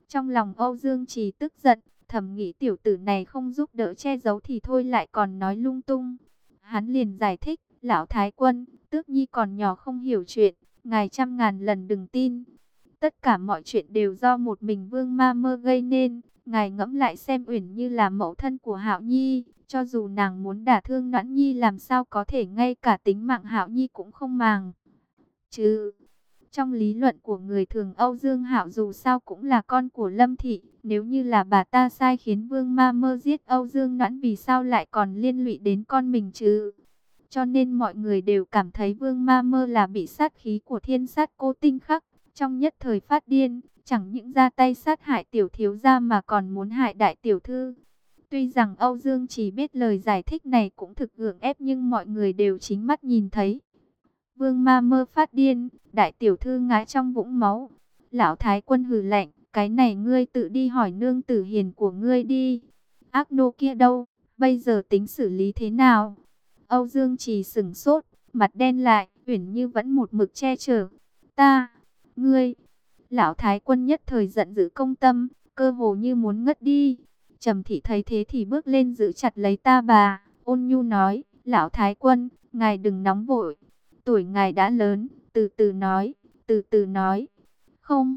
Trong lòng Âu Dương Trì tức giận, thầm nghĩ tiểu tử này không giúp đỡ che giấu thì thôi lại còn nói lung tung. Hắn liền giải thích, lão thái quân, Tước Nhi còn nhỏ không hiểu chuyện, ngài trăm ngàn lần đừng tin. Tất cả mọi chuyện đều do một mình Vương Ma Mơ gây nên, ngài ngẫm lại xem, Uyển Như là mẫu thân của Hạo Nhi, cho dù nàng muốn đả thương Noãn Nhi làm sao có thể ngay cả tính mạng Hạo Nhi cũng không màng. Chứ, trong lý luận của người thường, Âu Dương Hạo dù sao cũng là con của Lâm Thị, nếu như là bà ta sai khiến Vương Ma Mơ giết Âu Dương Noãn, vì sao lại còn liên lụy đến con mình chứ? Cho nên mọi người đều cảm thấy Vương Ma Mơ là bị sát khí của Thiên Sát Cô Tinh khắc, trong nhất thời phát điên, chẳng những ra tay sát hại tiểu thiếu gia mà còn muốn hại đại tiểu thư. Tuy rằng Âu Dương chỉ biết lời giải thích này cũng thực gượng ép, nhưng mọi người đều chính mắt nhìn thấy. Vương Ma Mơ phát điên, đại tiểu thư ngã trong vũng máu. Lão thái quân hừ lạnh, cái này ngươi tự đi hỏi nương tử hiền của ngươi đi. Ác nô kia đâu, bây giờ tính xử lý thế nào? Âu Dương Trì sững sốt, mặt đen lại, Uyển Như vẫn một mực che chở. Ta, ngươi, lão thái quân nhất thời giận dữ công tâm, cơ hồ như muốn ngất đi. Trầm Thị thấy thế thì bước lên giữ chặt lấy ta bà, ôn nhu nói, lão thái quân, ngài đừng nóng vội. Tuổi ngài đã lớn, từ từ nói, từ từ nói. Không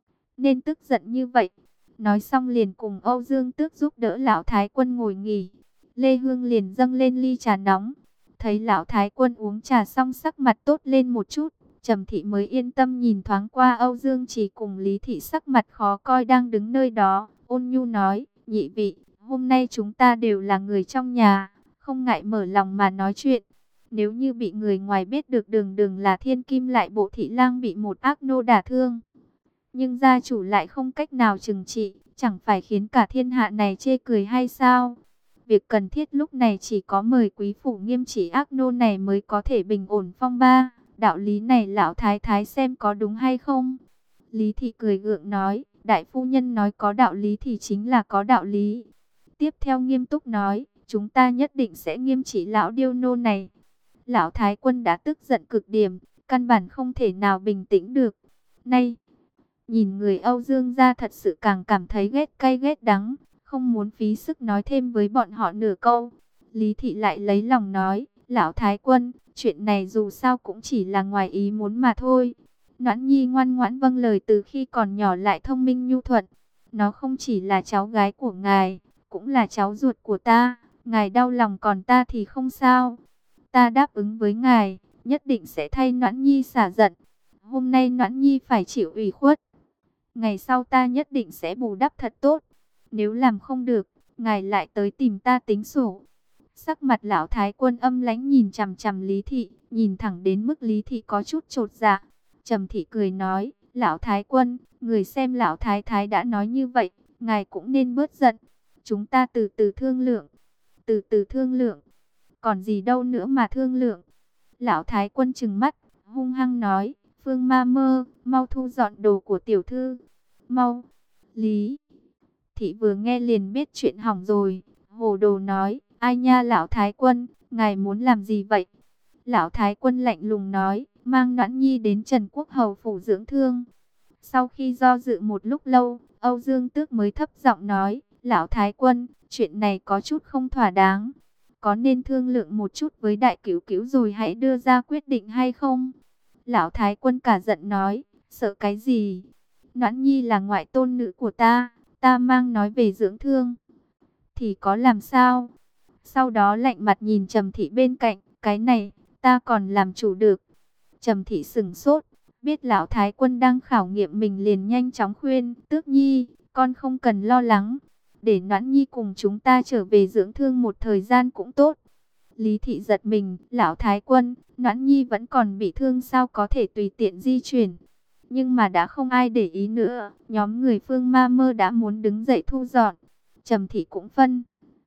nên tức giận như vậy. Nói xong liền cùng Âu Dương Tước giúp đỡ lão thái quân ngồi nghỉ. Lê Hương liền dâng lên ly trà nóng. Thấy lão thái quân uống trà xong sắc mặt tốt lên một chút, Trầm Thị mới yên tâm nhìn thoáng qua Âu Dương Trì cùng Lý Thị sắc mặt khó coi đang đứng nơi đó, ôn nhu nói, nhị vị, hôm nay chúng ta đều là người trong nhà, không ngại mở lòng mà nói chuyện. Nếu như bị người ngoài biết được đường đường là thiên kim lại bộ thị lang bị một ác nô đả thương, nhưng gia chủ lại không cách nào trừng trị, chẳng phải khiến cả thiên hạ này chê cười hay sao? Việc cần thiết lúc này chỉ có mời quý phủ nghiêm trị ác nô này mới có thể bình ổn phong ba. Đạo lý này lão thái thái xem có đúng hay không? Lý Thị cười gượng nói, đại phu nhân nói có đạo lý thì chính là có đạo lý. Tiếp theo nghiêm túc nói, chúng ta nhất định sẽ nghiêm trị lão điêu nô này. Lão thái quân đã tức giận cực điểm, căn bản không thể nào bình tĩnh được. Nay, nhìn người Âu Dương gia thật sự càng cảm thấy ghét cay ghét đắng, không muốn phí sức nói thêm với bọn họ nửa câu. Lý Thị lại lấy lòng nói, lão thái quân, chuyện này dù sao cũng chỉ là ngoài ý muốn mà thôi. Noãn Nhi ngoan ngoãn vâng lời từ khi còn nhỏ lại thông minh nhu thuận. Nó không chỉ là cháu gái của ngài, cũng là cháu ruột của ta. Ngài đau lòng còn ta thì không sao. Ta đáp ứng với ngài, nhất định sẽ thay Noãn Nhi xả giận. Hôm nay Noãn Nhi phải chịu ủy khuất. Ngày sau ta nhất định sẽ bù đắp thật tốt. Nếu làm không được, ngài lại tới tìm ta tính sổ. Sắc mặt lão thái quân âm lãnh nhìn chằm chằm Lý Thị, nhìn thẳng đến mức Lý Thị có chút chột dạ. Trầm Thị cười nói, lão thái quân, người xem lão thái thái đã nói như vậy, ngài cũng nên bớt giận. Chúng ta từ từ thương lượng, từ từ thương lượng, còn gì đâu nữa mà thương lượng. Lão thái quân trừng mắt, hung hăng nói, Phương Ma Mơ, mau thu dọn đồ của tiểu thư, mau. Lý Thị vừa nghe liền biết chuyện hỏng rồi, hồ đồ nói, ai nha lão thái quân, ngài muốn làm gì vậy? Lão thái quân lạnh lùng nói, mang Noãn Nhi đến Trần Quốc Hầu phủ dưỡng thương. Sau khi do dự một lúc lâu, Âu Dương Tước mới thấp giọng nói, lão thái quân, chuyện này có chút không thỏa đáng. Có nên thương lượng một chút với đại cửu cửu rồi hãy đưa ra quyết định hay không? Lão thái quân cả giận nói, sợ cái gì? Noãn Nhi là ngoại tôn nữ của ta, ta mang nói về dưỡng thương thì có làm sao? Sau đó lạnh mặt nhìn Trầm Thị bên cạnh, cái này ta còn làm chủ được. Trầm Thị sững sốt, biết lão thái quân đang khảo nghiệm mình liền nhanh chóng khuyên, Tước Nhi, con không cần lo lắng, để Noãn Nhi cùng chúng ta trở về dưỡng thương một thời gian cũng tốt. Lý Thị giật mình, lão thái quân, Noãn Nhi vẫn còn bị thương sao có thể tùy tiện di chuyển. Nhưng mà đã không ai để ý nữa, nhóm người Phương Ma Mơ đã muốn đứng dậy thu dọn. Trầm Thị cũng phân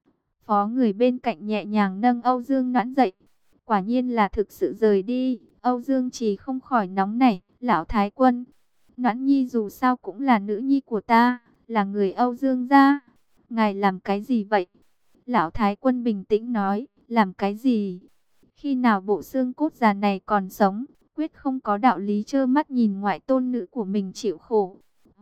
phó người bên cạnh nhẹ nhàng nâng Âu Dương Noãn dậy. Quả nhiên là thực sự rời đi, Âu Dương Trì không khỏi nóng nảy, lão thái quân, Noãn Nhi dù sao cũng là nữ nhi của ta, là người Âu Dương gia, ngài làm cái gì vậy? Lão thái quân bình tĩnh nói, làm cái gì? Khi nào bộ xương cốt già này còn sống, quyết không có đạo lý trơ mắt nhìn ngoại tôn nữ của mình chịu khổ.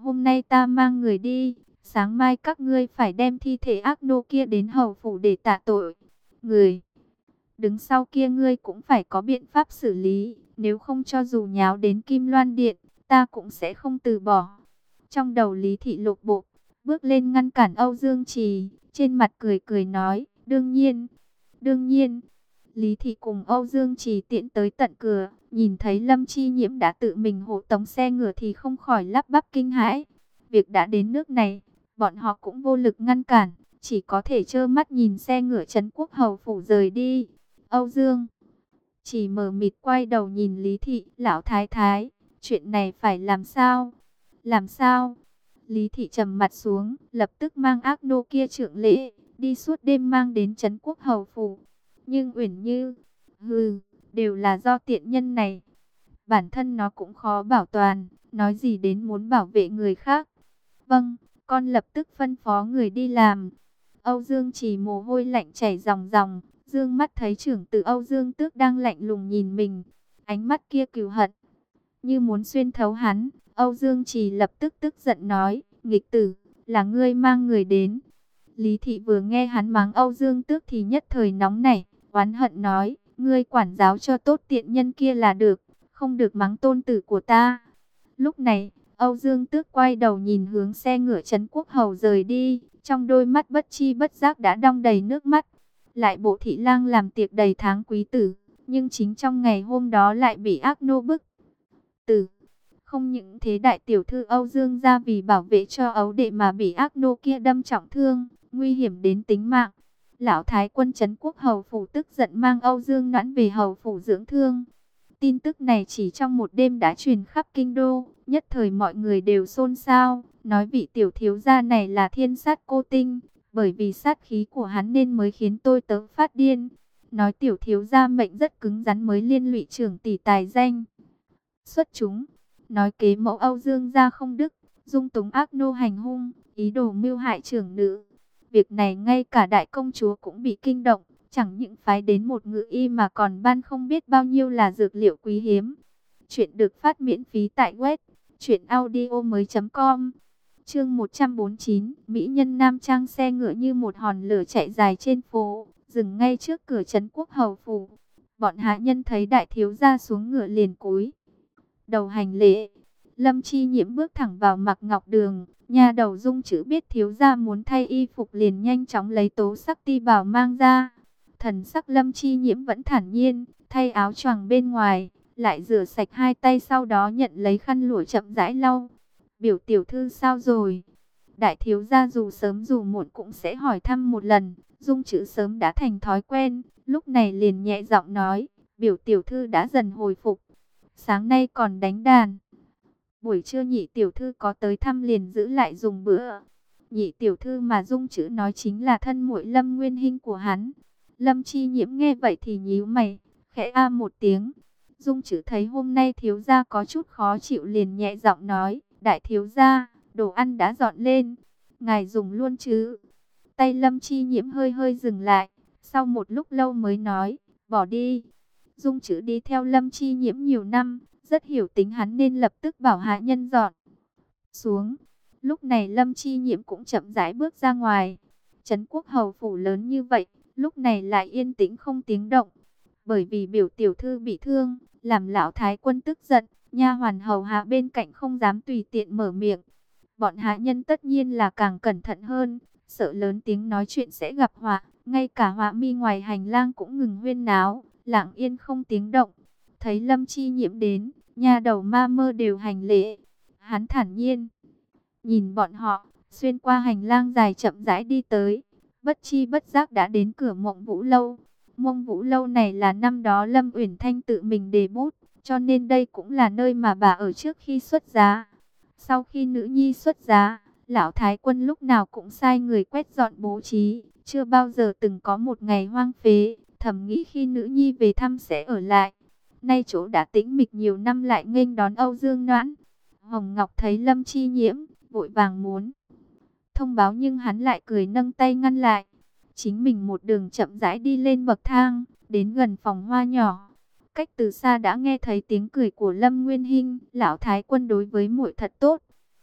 hôm nay ta mang người đi, sáng mai các ngươi phải đem thi thể ác nô kia đến hầu phủ để tạ tội. Người đứng sau kia ngươi cũng phải có biện pháp xử lý, nếu không cho dù nháo đến Kim Loan Điện, ta cũng sẽ không từ bỏ. Trong đầu Lý Thị lục bộp, bước lên ngăn cản Âu Dương Trì, trên mặt cười cười nói, đương nhiên, đương nhiên. Lý Thị cùng Âu Dương Trì tiện tới tận cửa, nhìn thấy Lâm Chi Nhiễm đã tự mình hộ tống xe ngựa thì không khỏi lắp bắp kinh hãi. Việc đã đến nước này, bọn họ cũng vô lực ngăn cản, chỉ có thể trơ mắt nhìn xe ngựa Trấn Quốc hầu phủ rời đi. Âu Dương chỉ mờ mịt quay đầu nhìn Lý Thị, lão thái thái, chuyện này phải làm sao? Làm sao? Lý Thị trầm mặt xuống, lập tức mang ác nô kia trượng lễ, đi suốt đêm mang đến Trấn Quốc hầu phủ. Nhưng Uyển Như, hừ, đều là do tiện nhân này. Bản thân nó cũng khó bảo toàn, nói gì đến muốn bảo vệ người khác. Vâng, con lập tức phân phó người đi làm. Âu Dương Trì mồ hôi lạnh chảy ròng ròng, dương mắt thấy trưởng tử Âu Dương Tước đang lạnh lùng nhìn mình, ánh mắt kia cừu hận như muốn xuyên thấu hắn. Âu Dương Trì lập tức tức giận nói, nghịch tử, là ngươi mang người đến. Lý Thị vừa nghe hắn mắng Âu Dương Tước thì nhất thời nóng nảy, oán hận nói, ngươi quản giáo cho tốt tiện nhân kia là được, không được mắng tôn tử của ta. Lúc này, Âu Dương Tước quay đầu nhìn hướng xe ngựa Trấn Quốc hầu rời đi, trong đôi mắt bất chi bất giác đã đong đầy nước mắt. Lại bộ thị lang làm tiệc đầy tháng quý tử, nhưng chính trong ngày hôm đó lại bị ác nô bức tử. Không những thế, đại tiểu thư Âu Dương gia vì bảo vệ cho ấu đệ mà bị ác nô kia đâm trọng thương, nguy hiểm đến tính mạng. Lão thái quân Trấn Quốc hầu phủ tức giận mang Âu Dương Noãn về hầu phủ dưỡng thương. Tin tức này chỉ trong một đêm đã truyền khắp kinh đô, nhất thời mọi người đều xôn xao, nói vị tiểu thiếu gia này là thiên sát cô tinh, bởi vì sát khí của hắn nên mới khiến tôi tớ phát điên. Nói tiểu thiếu gia mệnh rất cứng rắn mới liên lụy trưởng tỷ tài danh xuất chúng. Nói kế mẫu Âu Dương gia không đức, dung túng ác nô hành hung, ý đồ mưu hại trưởng nữ. Việc này ngay cả đại công chúa cũng bị kinh động, chẳng những phái đến một ngự y mà còn ban không biết bao nhiêu là dược liệu quý hiếm. Chuyện được phát miễn phí tại web truyện audio mới chấm com. Chương một trăm bốn mươi chín, mỹ nhân nam trang xe ngựa như một hòn lửa chạy dài trên phố, dừng ngay trước cửa Trấn Quốc hầu phủ. Bọn hạ nhân thấy đại thiếu gia xuống ngựa liền cúi đầu hành lễ. Lâm Chi Nhiễm bước thẳng vào mặc ngọc đường, nhà đầu Dung chữ biết thiếu gia muốn thay y phục liền nhanh chóng lấy tố sắc ti bào mang ra. Thần sắc Lâm Chi Nhiễm vẫn thản nhiên, thay áo choàng bên ngoài, lại rửa sạch hai tay, sau đó nhận lấy khăn lụa chậm rãi lau. Biểu tiểu thư sao rồi? Đại thiếu gia dù sớm dù muộn cũng sẽ hỏi thăm một lần. Dung chữ sớm đã thành thói quen, lúc này liền nhẹ giọng nói, biểu tiểu thư đã dần hồi phục. Sáng nay còn đánh đàn. Buổi trưa nhị tiểu thư có tới thăm liền giữ lại dùng bữa. Nhị tiểu thư mà Dung chữ nói chính là thân muội Lâm Nguyên Hinh của hắn. Lâm Chi Nhiễm nghe vậy thì nhíu mày, khẽ a một tiếng. Dung chữ thấy hôm nay thiếu gia có chút khó chịu liền nhẹ giọng nói, đại thiếu gia, đồ ăn đã dọn lên, ngài dùng luôn chứ? Tay Lâm Chi Nhiễm hơi hơi dừng lại, sau một lúc lâu mới nói, bỏ đi. Dung chữ đi theo Lâm Chi Nhiễm nhiều năm, rất hiểu tính hắn nên lập tức bảo hạ nhân dọn xuống. Lúc này Lâm Chi Nhiễm cũng chậm rãi bước ra ngoài. Trấn Quốc hầu phủ lớn như vậy, lúc này lại yên tĩnh không tiếng động. Bởi vì biểu tiểu thư bị thương, làm lão thái quân tức giận, nha hoàn hầu hạ bên cạnh không dám tùy tiện mở miệng. Bọn hạ nhân tất nhiên là càng cẩn thận hơn, sợ lớn tiếng nói chuyện sẽ gặp họa. Ngay cả họa mi ngoài hành lang cũng ngừng huyên náo, lặng yên không tiếng động. Thấy Lâm Chi Nhiễm đến, nhà đầu ma mơ đều hành lễ. Hắn thản nhiên nhìn bọn họ, xuyên qua hành lang dài chậm rãi đi tới. Bất chi bất giác đã đến cửa Mộng Vũ lâu. Mộng Vũ lâu này là năm đó Lâm Uyển Thanh tự mình đề bút, cho nên đây cũng là nơi mà bà ở trước khi xuất giá. Sau khi nữ nhi xuất giá, lão thái quân lúc nào cũng sai người quét dọn bố trí, chưa bao giờ từng có một ngày hoang phế. Thầm nghĩ khi nữ nhi về thăm sẽ ở lại. Nay chỗ đã tĩnh mịch nhiều năm lại nghênh đón Âu Dương Noãn. Hồng Ngọc thấy Lâm Chi Nhiễm, vội vàng muốn thông báo nhưng hắn lại cười nâng tay ngăn lại. Chính mình một đường chậm rãi đi lên bậc thang, đến gần phòng hoa nhỏ. Cách từ xa đã nghe thấy tiếng cười của Lâm Nguyên Hinh. Lão thái quân đối với muội thật tốt.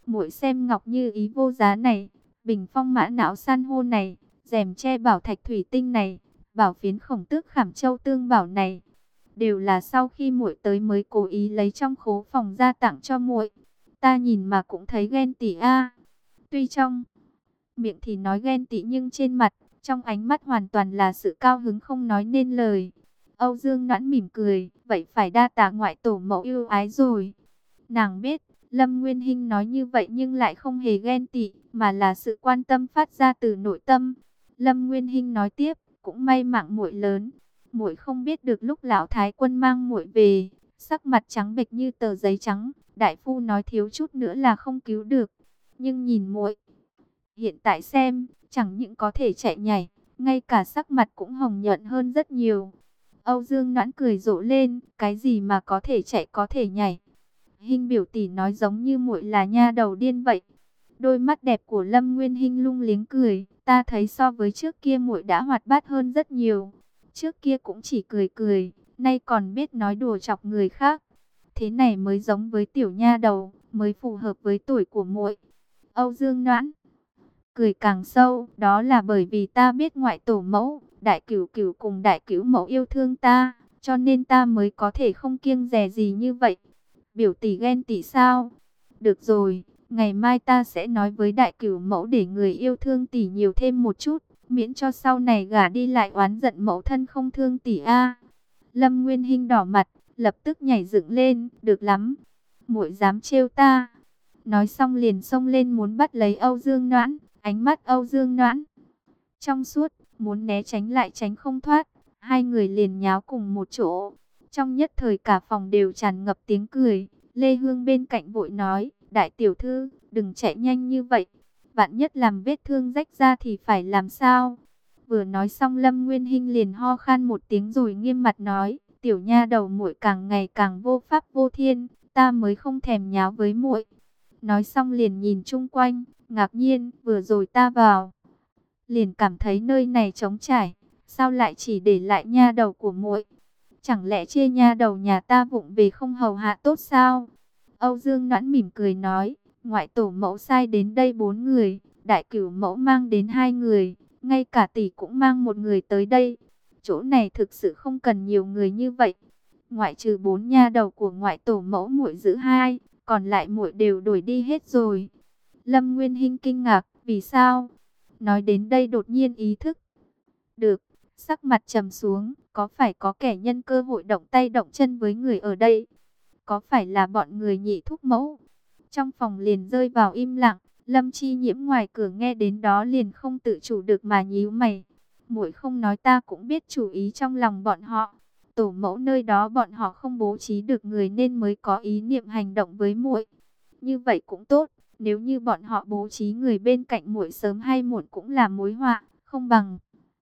Muội xem ngọc như ý vô giá này, bình phong mã não san hô này, rèm tre bảo thạch thủy tinh này, bảo phiến khổng tước khảm châu tương bảo này, đều là sau khi muội tới mới cố ý lấy trong khố phòng ra tặng cho muội. Ta nhìn mà cũng thấy ghen tị a. Tuy trong miệng thì nói ghen tị nhưng trên mặt, trong ánh mắt hoàn toàn là sự cao hứng không nói nên lời. Âu Dương Noãn mỉm cười, vậy phải đa tạ ngoại tổ mẫu yêu ái rồi. Nàng biết, Lâm Nguyên Hinh nói như vậy nhưng lại không hề ghen tị, mà là sự quan tâm phát ra từ nội tâm. Lâm Nguyên Hinh nói tiếp, cũng may mạng muội lớn, muội không biết được lúc lão thái quân mang muội về, sắc mặt trắng bệch như tờ giấy trắng, đại phu nói thiếu chút nữa là không cứu được. Nhưng nhìn muội hiện tại xem, chẳng những có thể chạy nhảy, ngay cả sắc mặt cũng hồng nhuận hơn rất nhiều. Âu Dương Noãn cười rộ lên, cái gì mà có thể chạy có thể nhảy? Hinh biểu tỷ nói giống như muội là nha đầu điên vậy. Đôi mắt đẹp của Lâm Nguyên Hinh lung liếng cười, ta thấy so với trước kia muội đã hoạt bát hơn rất nhiều. Trước kia cũng chỉ cười cười, nay còn biết nói đùa chọc người khác. Thế này mới giống với tiểu nha đầu, mới phù hợp với tuổi của muội. Âu Dương Noãn cười càng sâu, đó là bởi vì ta biết ngoại tổ mẫu, đại cửu cửu cùng đại cửu mẫu yêu thương ta, cho nên ta mới có thể không kiêng dè gì như vậy. Biểu tỷ ghen tị sao? Được rồi, ngày mai ta sẽ nói với đại cửu mẫu để người yêu thương tỷ nhiều thêm một chút, miễn cho sau này gả đi lại oán giận mẫu thân không thương tỷ a. Lâm Nguyên Hinh đỏ mặt, lập tức nhảy dựng lên, được lắm, muội dám trêu ta. Nói xong liền xông lên muốn bắt lấy Âu Dương Noãn, ánh mắt Âu Dương Noãn trong suốt, muốn né tránh lại tránh không thoát, hai người liền nháo cùng một chỗ. Trong nhất thời cả phòng đều tràn ngập tiếng cười. Lê Hương bên cạnh vội nói, đại tiểu thư, đừng chạy nhanh như vậy, vạn nhất làm vết thương rách ra thì phải làm sao? Vừa nói xong Lâm Nguyên Hinh liền ho khan một tiếng rồi nghiêm mặt nói, tiểu nha đầu muội càng ngày càng vô pháp vô thiên, ta mới không thèm nháo với muội. Nói xong liền nhìn chung quanh, ngạc nhiên, vừa rồi ta vào, liền cảm thấy nơi này trống trải, sao lại chỉ để lại nha đầu của muội? Chẳng lẽ chê nha đầu nhà ta vụng về không hầu hạ tốt sao? Âu Dương Noãn mỉm cười nói, ngoại tổ mẫu sai đến đây bốn người, đại cửu mẫu mang đến hai người, ngay cả tỷ cũng mang một người tới đây. Chỗ này thực sự không cần nhiều người như vậy. Ngoại trừ bốn nha đầu của ngoại tổ mẫu muội giữ hai, còn lại muội đều đuổi đi hết rồi. Lâm Nguyên Hinh kinh ngạc, vì sao? Nói đến đây đột nhiên ý thức được, sắc mặt trầm xuống, có phải có kẻ nhân cơ hội động tay động chân với người ở đây? Có phải là bọn người nhị thúc mẫu? Trong phòng liền rơi vào im lặng, Lâm Chi Nhiễm ngoài cửa nghe đến đó liền không tự chủ được mà nhíu mày. Muội không nói ta cũng biết chủ ý trong lòng bọn họ. Tổ mẫu nơi đó bọn họ không bố trí được người nên mới có ý niệm hành động với muội. Như vậy cũng tốt, nếu như bọn họ bố trí người bên cạnh muội sớm hay muộn cũng là mối họa, không bằng